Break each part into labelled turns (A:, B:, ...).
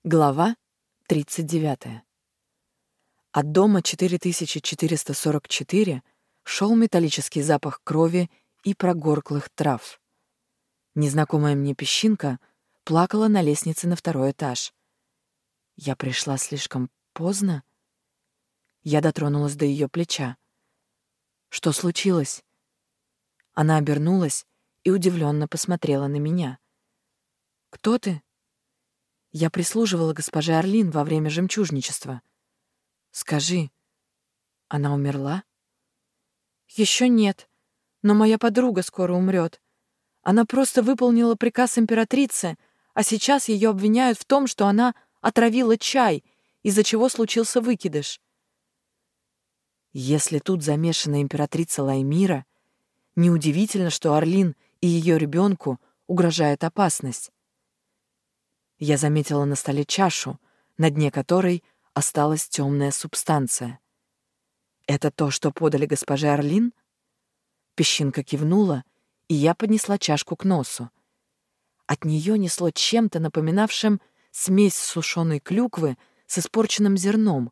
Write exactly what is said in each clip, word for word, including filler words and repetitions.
A: Глава тридцать девятая. От дома четыре тысячи четыреста сорок четыре шел металлический запах крови и прогорклых трав. Незнакомая мне песчинка плакала на лестнице на второй этаж. Я пришла слишком поздно? Я дотронулась до ее плеча. Что случилось? Она обернулась и удивленно посмотрела на меня. «Кто ты?» Я прислуживала госпоже Орлин во время жемчужничества. Скажи, она умерла? Еще нет, но моя подруга скоро умрет. Она просто выполнила приказ императрицы, а сейчас ее обвиняют в том, что она отравила чай, из-за чего случился выкидыш. Если тут замешана императрица Лаймира, неудивительно, что Орлин и ее ребенку угрожает опасность. Я заметила на столе чашу, на дне которой осталась темная субстанция. «Это то, что подали госпоже Орлин?» Песчинка кивнула, и я поднесла чашку к носу. От нее несло чем-то напоминавшим смесь сушеной клюквы с испорченным зерном.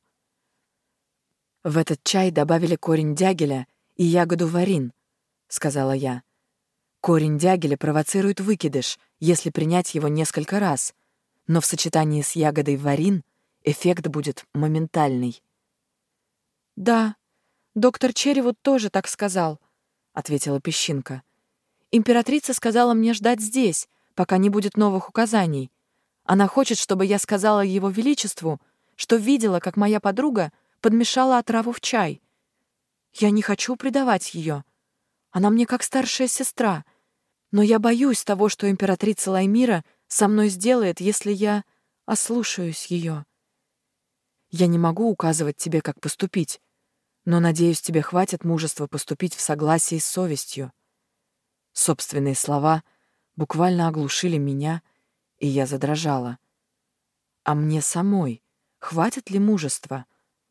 A: «В этот чай добавили корень дягеля и ягоду варин», — сказала я. «Корень дягеля провоцирует выкидыш, если принять его несколько раз, но в сочетании с ягодой варин эффект будет моментальный». «Да, доктор Черривуд тоже так сказал», — ответила песчинка. «Императрица сказала мне ждать здесь, пока не будет новых указаний. Она хочет, чтобы я сказала его величеству, что видела, как моя подруга подмешала отраву в чай. Я не хочу предавать ее. Она мне как старшая сестра, но я боюсь того, что императрица Лаймира со мной сделает, если я ослушаюсь ее. Я не могу указывать тебе, как поступить, но, надеюсь, тебе хватит мужества поступить в согласии с совестью». Собственные слова буквально оглушили меня, и я задрожала. А мне самой хватит ли мужества?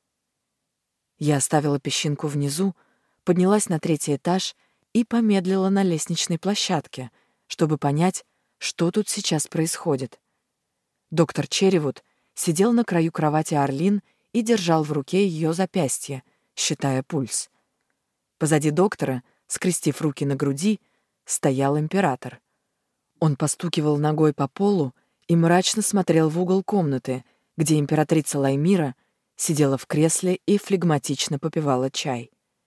A: Я оставила песчинку внизу, поднялась на третий этаж и помедлила на лестничной площадке, чтобы понять, что тут сейчас происходит. Доктор Черривуд сидел на краю кровати Орлин и держал в руке ее запястье, считая пульс. Позади доктора, скрестив руки на груди, стоял император. Он постукивал ногой по полу и мрачно смотрел в угол комнаты, где императрица Лаймира сидела в кресле и флегматично попивала чай.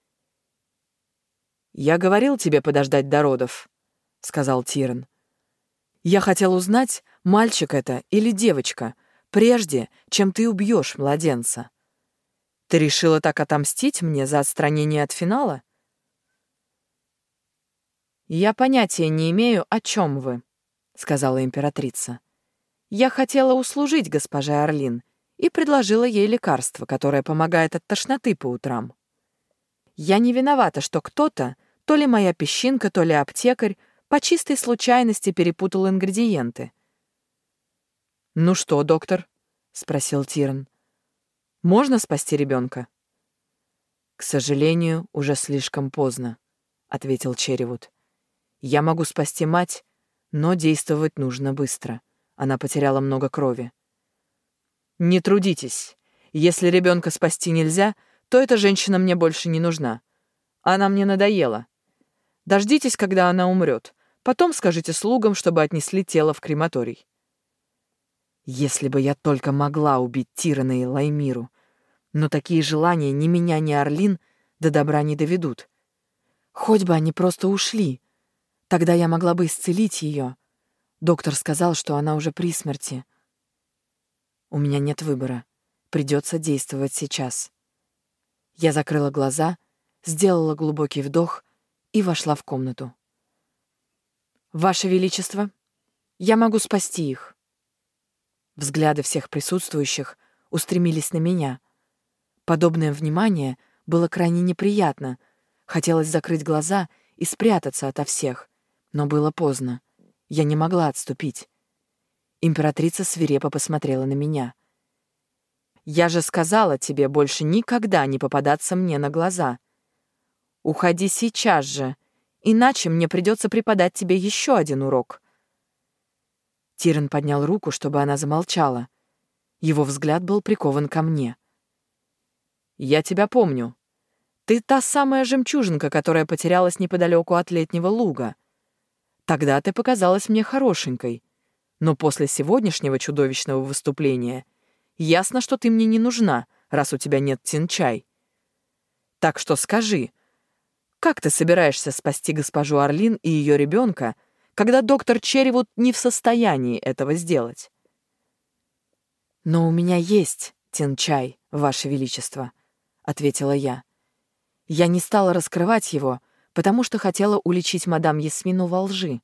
A: «Я говорил тебе подождать до родов», — сказал Тиран. «Я хотел узнать, мальчик это или девочка, прежде, чем ты убьешь младенца. Ты решила так отомстить мне за отстранение от финала?» «Я понятия не имею, о чем вы», — сказала императрица. «Я хотела услужить госпоже Орлин и предложила ей лекарство, которое помогает от тошноты по утрам. Я не виновата, что кто-то, то ли моя песчинка, то ли аптекарь, по чистой случайности перепутал ингредиенты». «Ну что, доктор?» — спросил Тиран. «Можно спасти ребенка?» «К сожалению, уже слишком поздно», — ответил Черривуд. «Я могу спасти мать, но действовать нужно быстро. Она потеряла много крови». «Не трудитесь. Если ребенка спасти нельзя, то эта женщина мне больше не нужна. Она мне надоела. Дождитесь, когда она умрет. Потом скажите слугам, чтобы отнесли тело в крематорий». Если бы я только могла убить Тирана и Лаймиру, но такие желания ни меня, ни Орлин до добра не доведут. Хоть бы они просто ушли. Тогда я могла бы исцелить ее. Доктор сказал, что она уже при смерти. У меня нет выбора. Придется действовать сейчас. Я закрыла глаза, сделала глубокий вдох и вошла в комнату. «Ваше Величество, я могу спасти их». Взгляды всех присутствующих устремились на меня. Подобное внимание было крайне неприятно. Хотелось закрыть глаза и спрятаться ото всех, но было поздно. Я не могла отступить. Императрица свирепо посмотрела на меня. «Я же сказала тебе больше никогда не попадаться мне на глаза. Уходи сейчас же, иначе мне придется преподать тебе еще один урок». Тиран поднял руку, чтобы она замолчала. Его взгляд был прикован ко мне. «Я тебя помню. Ты та самая жемчужинка, которая потерялась неподалеку от летнего луга. Тогда ты показалась мне хорошенькой, но после сегодняшнего чудовищного выступления ясно, что ты мне не нужна, раз у тебя нет Тинчай. Так что скажи, как ты собираешься спасти госпожу Орлин и ее ребенка, когда доктор Черривуд не в состоянии этого сделать?» «Но у меня есть Тинчай, Ваше Величество», — ответила я. Я не стала раскрывать его, потому что хотела уличить мадам Ясмину во лжи.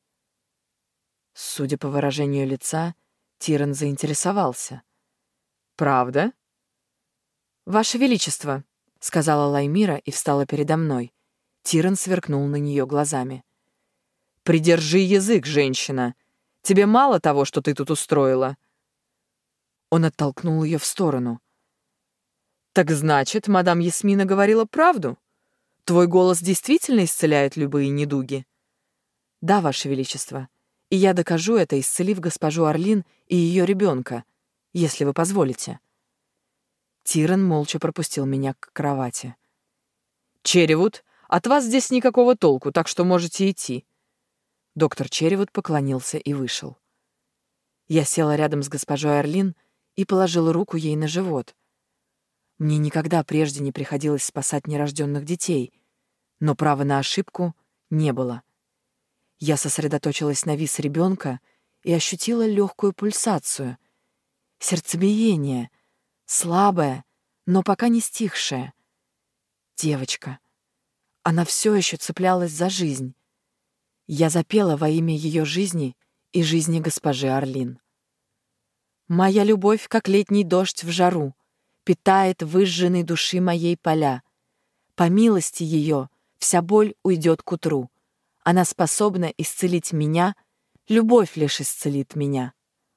A: Судя по выражению лица, Тиран заинтересовался. «Правда?» «Ваше Величество», — сказала Лаймира и встала передо мной. Тиран сверкнул на нее глазами. «Придержи язык, женщина! Тебе мало того, что ты тут устроила?» Он оттолкнул ее в сторону. «Так значит, мадам Ясмина говорила правду? Твой голос действительно исцеляет любые недуги?» «Да, Ваше Величество, и я докажу это, исцелив госпожу Орлин и ее ребенка, если вы позволите». Тиран молча пропустил меня к кровати. «Черривуд, от вас здесь никакого толку, так что можете идти». Доктор Черривуд поклонился и вышел. Я села рядом с госпожой Орлин и положила руку ей на живот. Мне никогда прежде не приходилось спасать нерожденных детей, но права на ошибку не было. Я сосредоточилась на вис ребенка и ощутила легкую пульсацию. Сердцебиение, слабое, но пока не стихшее. Девочка. Она все еще цеплялась за жизнь. Я запела во имя ее жизни и жизни госпожи Орлин. «Моя любовь, как летний дождь в жару, питает выжженной души моей поля. По милости ее вся боль уйдет к утру. Она способна исцелить меня, любовь лишь исцелит меня».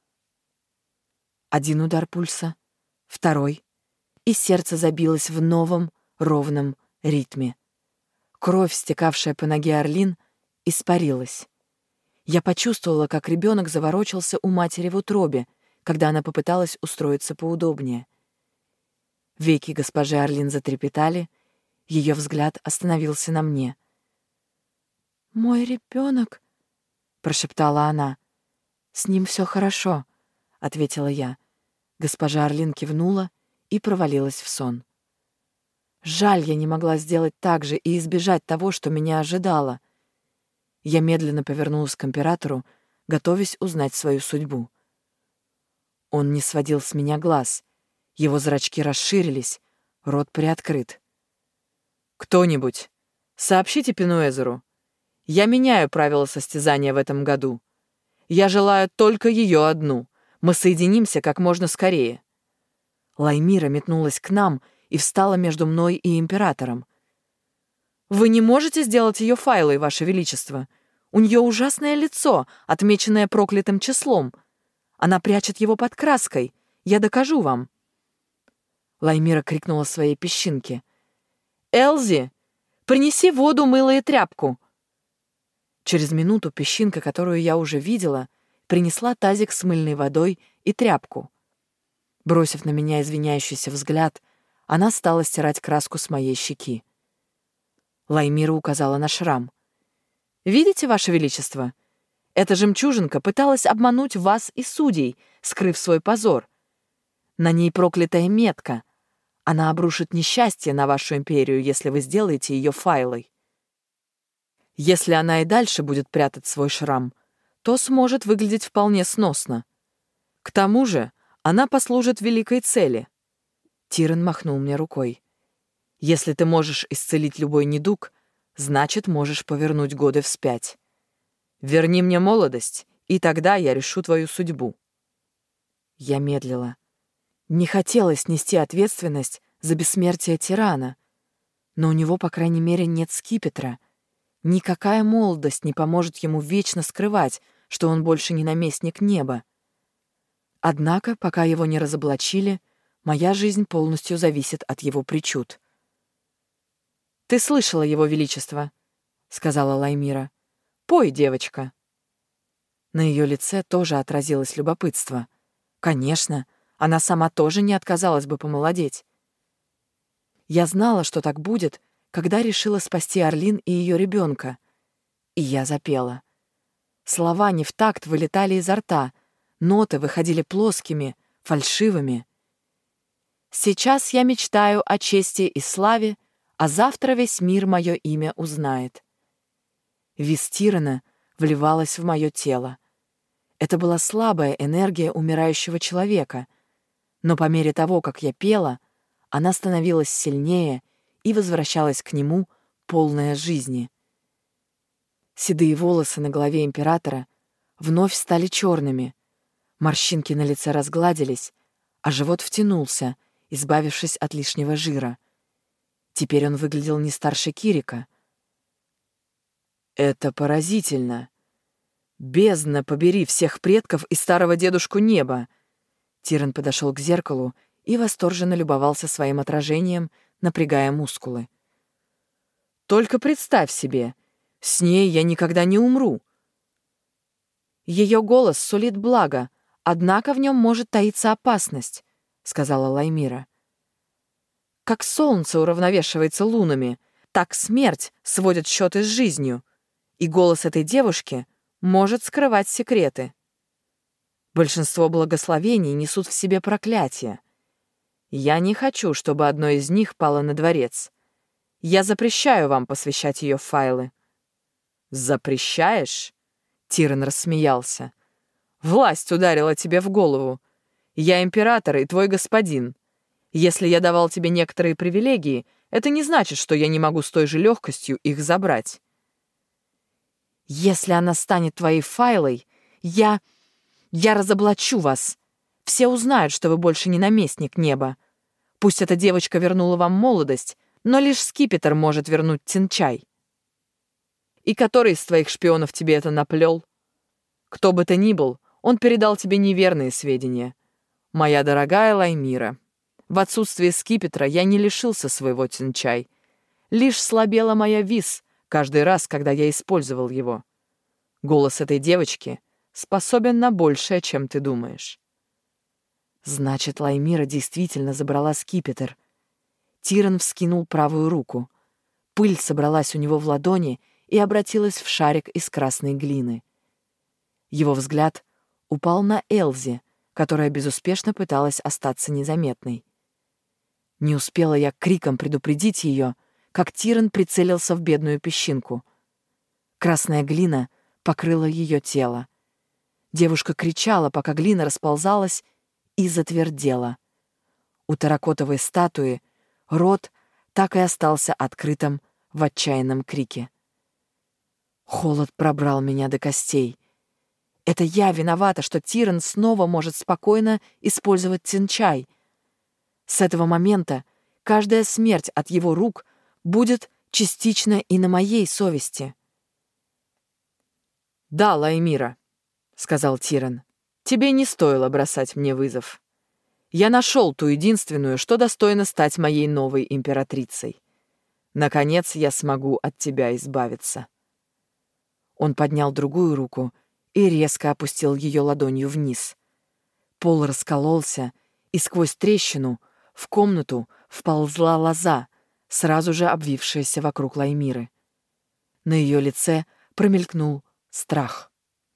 A: Один удар пульса, второй, и сердце забилось в новом ровном ритме. Кровь, стекавшая по ноге Орлин, испарилась. Я почувствовала, как ребенок заворочился у матери в утробе, когда она попыталась устроиться поудобнее. Веки госпожи Орлин затрепетали, ее взгляд остановился на мне. «Мой ребенок», — прошептала она. «С ним все хорошо», — ответила я. Госпожа Орлин кивнула и провалилась в сон. Жаль, я не могла сделать так же и избежать того, что меня ожидало. Я медленно повернулась к императору, готовясь узнать свою судьбу. Он не сводил с меня глаз. Его зрачки расширились, рот приоткрыт. «Кто-нибудь, сообщите Пенуэзеру. Я меняю правила состязания в этом году. Я желаю только ее одну. Мы соединимся как можно скорее». Лаймира метнулась к нам и встала между мной и императором. «Вы не можете сделать ее файлой, Ваше Величество? У нее ужасное лицо, отмеченное проклятым числом. Она прячет его под краской. Я докажу вам». Лаймира крикнула своей песчинке. «Элзи, принеси воду, мыло и тряпку!» Через минуту песчинка, которую я уже видела, принесла тазик с мыльной водой и тряпку. Бросив на меня извиняющийся взгляд, она стала стирать краску с моей щеки. Лаймира указала на шрам. «Видите, Ваше Величество? Эта жемчужинка пыталась обмануть вас и судей, скрыв свой позор. На ней проклятая метка. Она обрушит несчастье на вашу империю, если вы сделаете ее файлой. Если она и дальше будет прятать свой шрам, то сможет выглядеть вполне сносно. К тому же она послужит великой цели». Тиран махнул мне рукой. «Если ты можешь исцелить любой недуг, значит, можешь повернуть годы вспять. Верни мне молодость, и тогда я решу твою судьбу». Я медлила. Не хотелось нести ответственность за бессмертие тирана, но у него, по крайней мере, нет скипетра. Никакая молодость не поможет ему вечно скрывать, что он больше не наместник неба. Однако, пока его не разоблачили, моя жизнь полностью зависит от его причуд. «Ты слышала, Его Величество», — сказала Лаймира. «Пой, девочка». На ее лице тоже отразилось любопытство. Конечно, она сама тоже не отказалась бы помолодеть. Я знала, что так будет, когда решила спасти Орлин и ее ребенка. И я запела. Слова не в такт вылетали изо рта, ноты выходили плоскими, фальшивыми. «Сейчас я мечтаю о чести и славе, а завтра весь мир мое имя узнает». Виз Тирана вливалась в мое тело. Это была слабая энергия умирающего человека, но по мере того, как я пела, она становилась сильнее и возвращалась к нему, полная жизни. Седые волосы на голове императора вновь стали черными, морщинки на лице разгладились, а живот втянулся, избавившись от лишнего жира. Теперь он выглядел не старше Кирика. «Это поразительно. Бездна побери всех предков и старого дедушку неба!» Тиран подошел к зеркалу и восторженно любовался своим отражением, напрягая мускулы. «Только представь себе, с ней я никогда не умру». «Ее голос сулит благо, однако в нем может таиться опасность», — сказала Лаймира. «Как солнце уравновешивается лунами, так смерть сводит счеты с жизнью, и голос этой девушки может скрывать секреты. Большинство благословений несут в себе проклятия. Я не хочу, чтобы одно из них пало на дворец. Я запрещаю вам посвящать ее в файлы». «Запрещаешь?» — Тиран рассмеялся. «Власть ударила тебе в голову. Я император и твой господин. Если я давал тебе некоторые привилегии, это не значит, что я не могу с той же легкостью их забрать». «Если она станет твоей файлой, я... я разоблачу вас. Все узнают, что вы больше не наместник неба. Пусть эта девочка вернула вам молодость, но лишь скипетр может вернуть Тинчай». «И который из твоих шпионов тебе это наплел? Кто бы ты ни был, он передал тебе неверные сведения. Моя дорогая Лаймира, в отсутствие скипетра я не лишился своего Тинчай. Лишь слабела моя виз каждый раз, когда я использовал его. Голос этой девочки способен на большее, чем ты думаешь». Значит, Лаймира действительно забрала скипетр. Тиран вскинул правую руку. Пыль собралась у него в ладони и обратилась в шарик из красной глины. Его взгляд упал на Элзи, которая безуспешно пыталась остаться незаметной. Не успела я криком предупредить ее, как Тиран прицелился в бедную песчинку. Красная глина покрыла ее тело. Девушка кричала, пока глина расползалась и затвердела. У терракотовой статуи рот так и остался открытым в отчаянном крике. Холод пробрал меня до костей. Это я виновата, что Тиран снова может спокойно использовать Тинчай. С этого момента каждая смерть от его рук будет частично и на моей совести. «Да, Лаймира», — сказал Тиран, — «тебе не стоило бросать мне вызов. Я нашел ту единственную, что достойна стать моей новой императрицей. Наконец я смогу от тебя избавиться». Он поднял другую руку и резко опустил ее ладонью вниз. Пол раскололся, и сквозь трещину в комнату вползла лоза, сразу же обвившаяся вокруг Лаймиры. На ее лице промелькнул страх.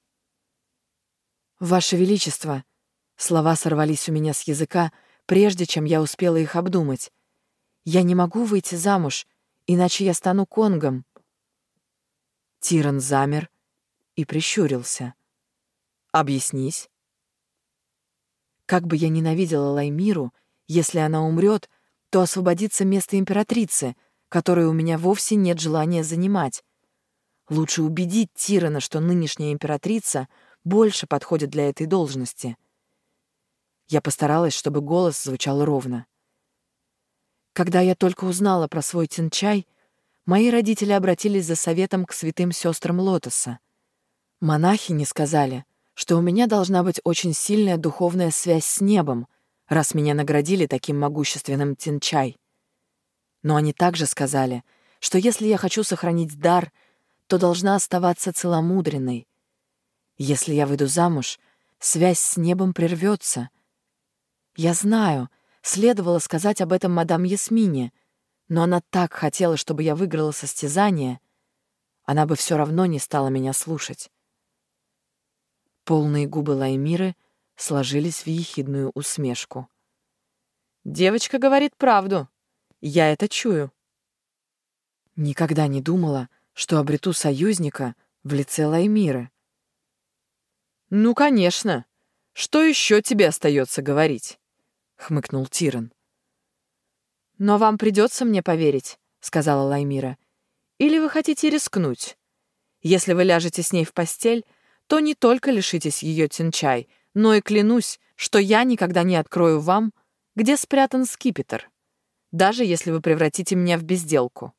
A: «Ваше Величество!» Слова сорвались у меня с языка, прежде чем я успела их обдумать. «Я не могу выйти замуж, иначе я стану конгом». Тиран замер и прищурился. «Объяснись». Как бы я ненавидела Лаймиру, если она умрет, то освободится место императрицы, которое у меня вовсе нет желания занимать. Лучше убедить Тирана, что нынешняя императрица больше подходит для этой должности. Я постаралась, чтобы голос звучал ровно. Когда я только узнала про свой Тинчай, мои родители обратились за советом к святым сестрам Лотоса. Монахини сказали, что у меня должна быть очень сильная духовная связь с небом, раз меня наградили таким могущественным Тинчай. Но они также сказали, что если я хочу сохранить дар, то должна оставаться целомудренной. Если я выйду замуж, связь с небом прервется. Я знаю, следовало сказать об этом мадам Ясмине, но она так хотела, чтобы я выиграла состязание, она бы все равно не стала меня слушать. Полные губы Лаймиры сложились в ехидную усмешку. «Девочка говорит правду. Я это чую». Никогда не думала, что обрету союзника в лице Лаймиры. «Ну, конечно. Что еще тебе остается говорить?» — хмыкнул Тиран. «Но вам придется мне поверить», — сказала Лаймира. «Или вы хотите рискнуть? Если вы ляжете с ней в постель, то не только лишитесь ее тинчай, но и клянусь, что я никогда не открою вам, где спрятан скипетр, даже если вы превратите меня в безделку».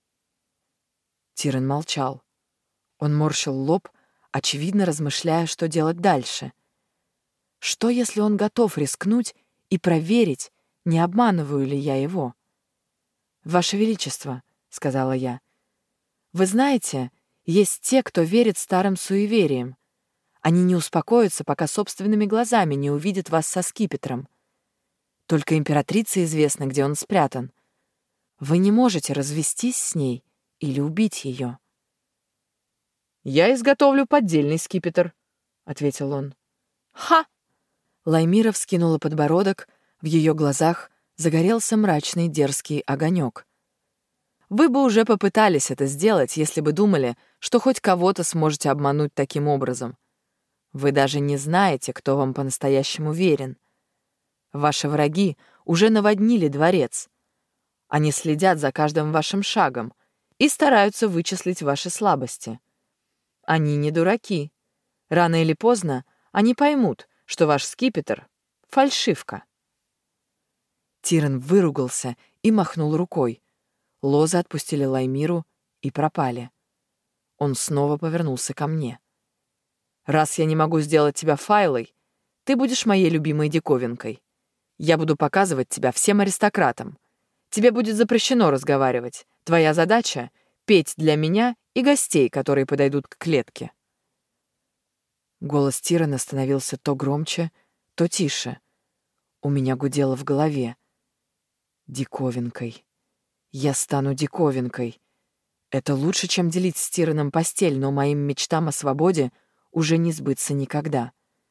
A: Тиран молчал. Он морщил лоб, очевидно размышляя, что делать дальше. Что, если он готов рискнуть и проверить, не обманываю ли я его? «Ваше Величество», — сказала я, — «вы знаете, есть те, кто верит старым суевериям. Они не успокоятся, пока собственными глазами не увидят вас со скипетром. Только императрице известно, где он спрятан. Вы не можете развестись с ней или убить ее». «Я изготовлю поддельный скипетр», — ответил он. «Ха!» Лаймира вскинула подбородок, в ее глазах загорелся мрачный дерзкий огонек. «Вы бы уже попытались это сделать, если бы думали, что хоть кого-то сможете обмануть таким образом. Вы даже не знаете, кто вам по-настоящему верен. Ваши враги уже наводнили дворец. Они следят за каждым вашим шагом и стараются вычислить ваши слабости. Они не дураки. Рано или поздно они поймут, что ваш скипетр — фальшивка». Тиран выругался и махнул рукой. Лозы отпустили Лаймиру и пропали. Он снова повернулся ко мне. «Раз я не могу сделать тебя файлой, ты будешь моей любимой диковинкой. Я буду показывать тебя всем аристократам. Тебе будет запрещено разговаривать. Твоя задача — петь для меня и гостей, которые подойдут к клетке». Голос Тирана становился то громче, то тише. У меня гудело в голове. Диковинкой. Я стану диковинкой. Это лучше, чем делить с Тираном постель, но моим мечтам о свободе уже не сбыться никогда.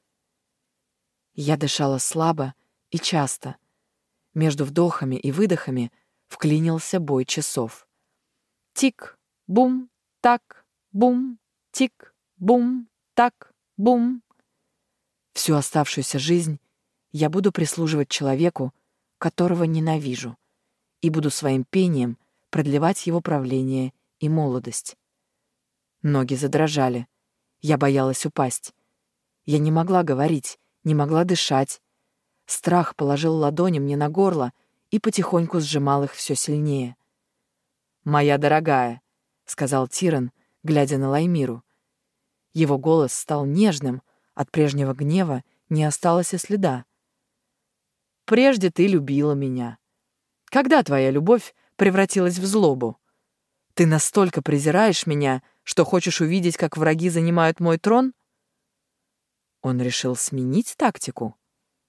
A: Я дышала слабо и часто. Между вдохами и выдохами вклинился бой часов. Тик, бум, так, бум, тик, бум, так, бум. Всю оставшуюся жизнь я буду прислуживать человеку, которого ненавижу, и буду своим пением продлевать его правление и молодость. Ноги задрожали. Я боялась упасть. Я не могла говорить, не могла дышать. Страх положил ладони мне на горло и потихоньку сжимал их все сильнее. «Моя дорогая», — сказал Тиран, глядя на Лаймиру. Его голос стал нежным, от прежнего гнева не осталось и следа. «Прежде ты любила меня. Когда твоя любовь превратилась в злобу? Ты настолько презираешь меня, что хочешь увидеть, как враги занимают мой трон?» Он решил сменить тактику.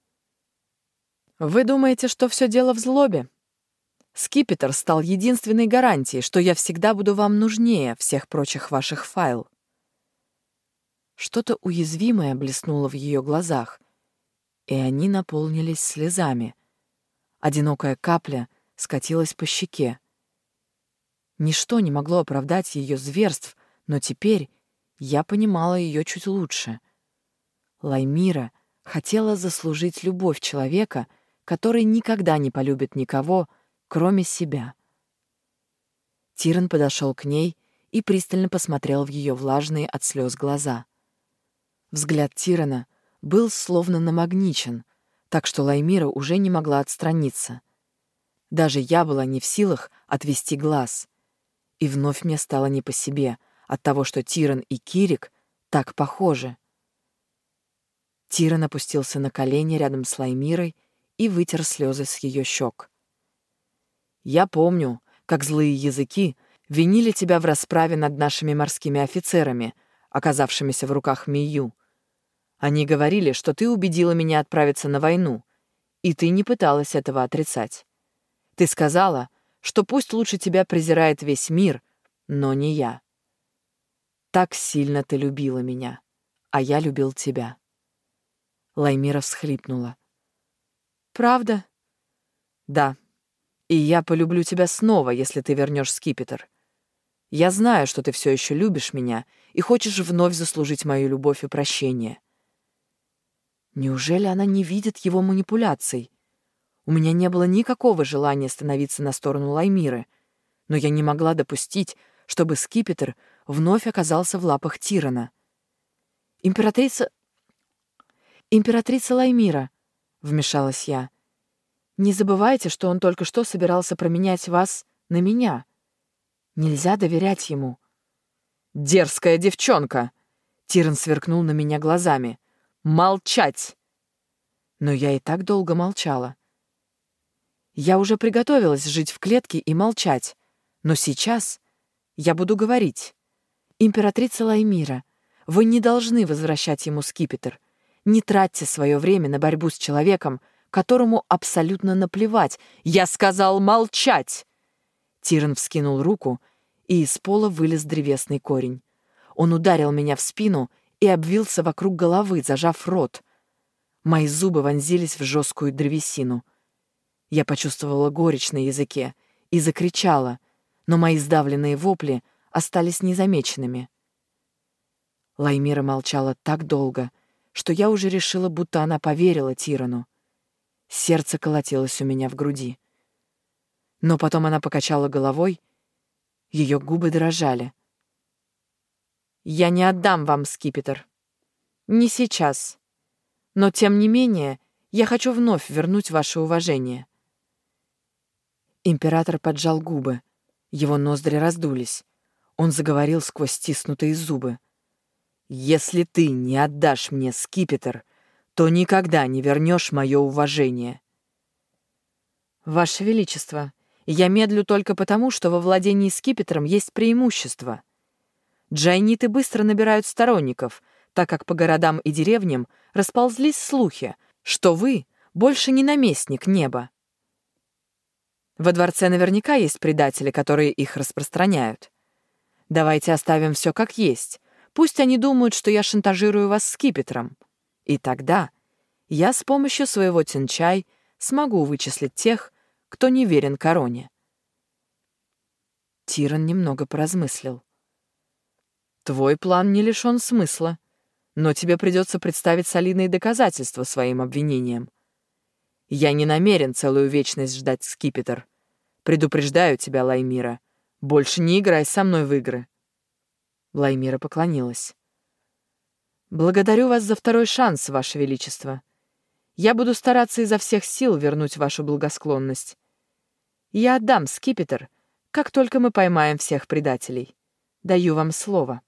A: «Вы думаете, что все дело в злобе? Скипетр стал единственной гарантией, что я всегда буду вам нужнее всех прочих ваших файл». Что-то уязвимое блеснуло в ее глазах, и они наполнились слезами. Одинокая капля скатилась по щеке. Ничто не могло оправдать ее зверств, но теперь я понимала ее чуть лучше. Лаймира хотела заслужить любовь человека, который никогда не полюбит никого, кроме себя. Тиран подошел к ней и пристально посмотрел в ее влажные от слез глаза. Взгляд Тирана был словно намагничен, так что Лаймира уже не могла отстраниться. Даже я была не в силах отвести глаз. И вновь мне стало не по себе от того, что Тиран и Кирик так похожи. Тиран опустился на колени рядом с Лаймирой и вытер слезы с ее щек. «Я помню, как злые языки винили тебя в расправе над нашими морскими офицерами, оказавшимися в руках Мию. Они говорили, что ты убедила меня отправиться на войну, И ты не пыталась этого отрицать. Ты сказала, что пусть лучше тебя презирает весь мир, но не я. Так сильно ты любила меня, а я любил тебя». Лаймира всхлипнула. «Правда?» «Да. И я полюблю тебя снова, если ты вернешь скипетр. Я знаю, что ты все еще любишь меня и хочешь вновь заслужить мою любовь и прощение». Неужели она не видит его манипуляций? У меня не было никакого желания становиться на сторону Лаймиры, но я не могла допустить, чтобы скипетр вновь оказался в лапах Тирана. «Императрица... Императрица Лаймира», — вмешалась я, — «не забывайте, что он только что собирался променять вас на меня. Нельзя доверять ему». «Дерзкая девчонка!» — Тиран сверкнул на меня глазами. «Молчать!» Но я и так долго молчала. Я уже приготовилась жить в клетке и молчать, но сейчас я буду говорить. «Императрица Лаймира, вы не должны возвращать ему скипетр. Не тратьте свое время на борьбу с человеком, которому абсолютно наплевать. Я сказал молчать!» Тиран вскинул руку, и из пола вылез древесный корень. Он ударил меня в спину и обвился вокруг головы, зажав рот. Мои зубы вонзились в жесткую древесину. Я почувствовала горечь на языке и закричала, но мои сдавленные вопли остались незамеченными. Лаймира молчала так долго, что я уже решила, будто она поверила Тирану. Сердце колотилось у меня в груди. Но потом она покачала головой, ее губы дрожали. «Я не отдам вам скипетр. Не сейчас. Но, тем не менее, я хочу вновь вернуть ваше уважение». Император поджал губы. Его ноздри раздулись. Он заговорил сквозь стиснутые зубы. «Если ты не отдашь мне скипетр, то никогда не вернешь мое уважение». «Ваше Величество, я медлю только потому, что во владении скипетром есть преимущество. Джайниты быстро набирают сторонников, так как по городам и деревням расползлись слухи, что вы больше не наместник неба. Во дворце наверняка есть предатели, которые их распространяют. Давайте оставим все как есть. Пусть они думают, что я шантажирую вас скипетром. И тогда я с помощью своего Тинчай смогу вычислить тех, кто не верен короне». Тиран немного поразмыслил. «Твой план не лишен смысла, но тебе придется представить солидные доказательства своим обвинениям. Я не намерен целую вечность ждать скипетр. Предупреждаю тебя, Лаймира, больше не играй со мной в игры». Лаймира поклонилась. «Благодарю вас за второй шанс, Ваше Величество. Я буду стараться изо всех сил вернуть вашу благосклонность. Я отдам скипетр, как только мы поймаем всех предателей. Даю вам слово».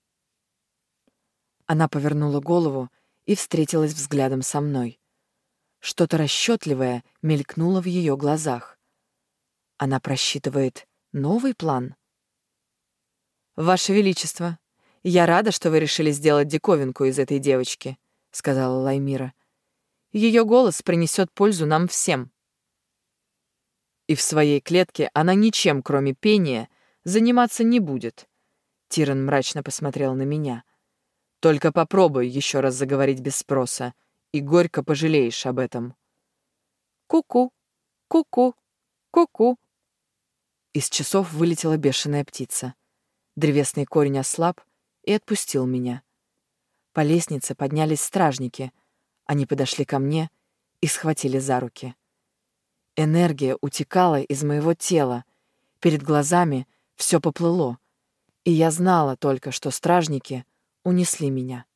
A: Она повернула голову и встретилась взглядом со мной. Что-то расчетливое мелькнуло в ее глазах. Она просчитывает новый план? «Ваше Величество, я рада, что вы решили сделать диковинку из этой девочки», — сказала Лаймира. «Ее голос принесет пользу нам всем». «И в своей клетке она ничем, кроме пения, заниматься не будет», — Тиран мрачно посмотрел на меня. «Только попробуй еще раз заговорить без спроса, и горько пожалеешь об этом». «Ку-ку, ку-ку, ку-ку». Из часов вылетела бешеная птица. Древесный корень ослаб и отпустил меня. По лестнице поднялись стражники. Они подошли ко мне и схватили за руки. Энергия утекала из моего тела. Перед глазами все поплыло. И я знала только, что стражники унесли меня.